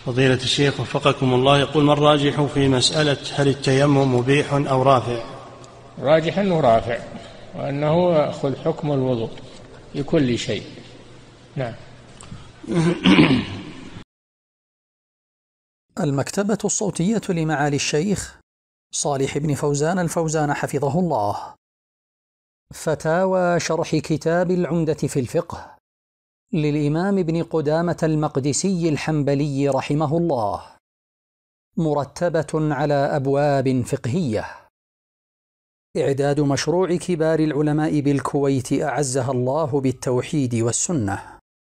فضيلة الشيخ وفقكم الله، يقول: ما الراجح في مسألة هل التيمم مبيح أو رافع؟ راجح أنه رافع، وأنه يأخذ حكم الوضوء لكل شيء. نعم. المكتبة الصوتية لمعالي الشيخ صالح بن فوزان الفوزان حفظه الله. فتاوى شرح كتاب العمدة في الفقه للإمام ابن قدامة المقدسي الحنبلي رحمه الله، مرتبة على أبواب فقهية. إعداد مشروع كبار العلماء بالكويت أعزها الله بالتوحيد والسنة.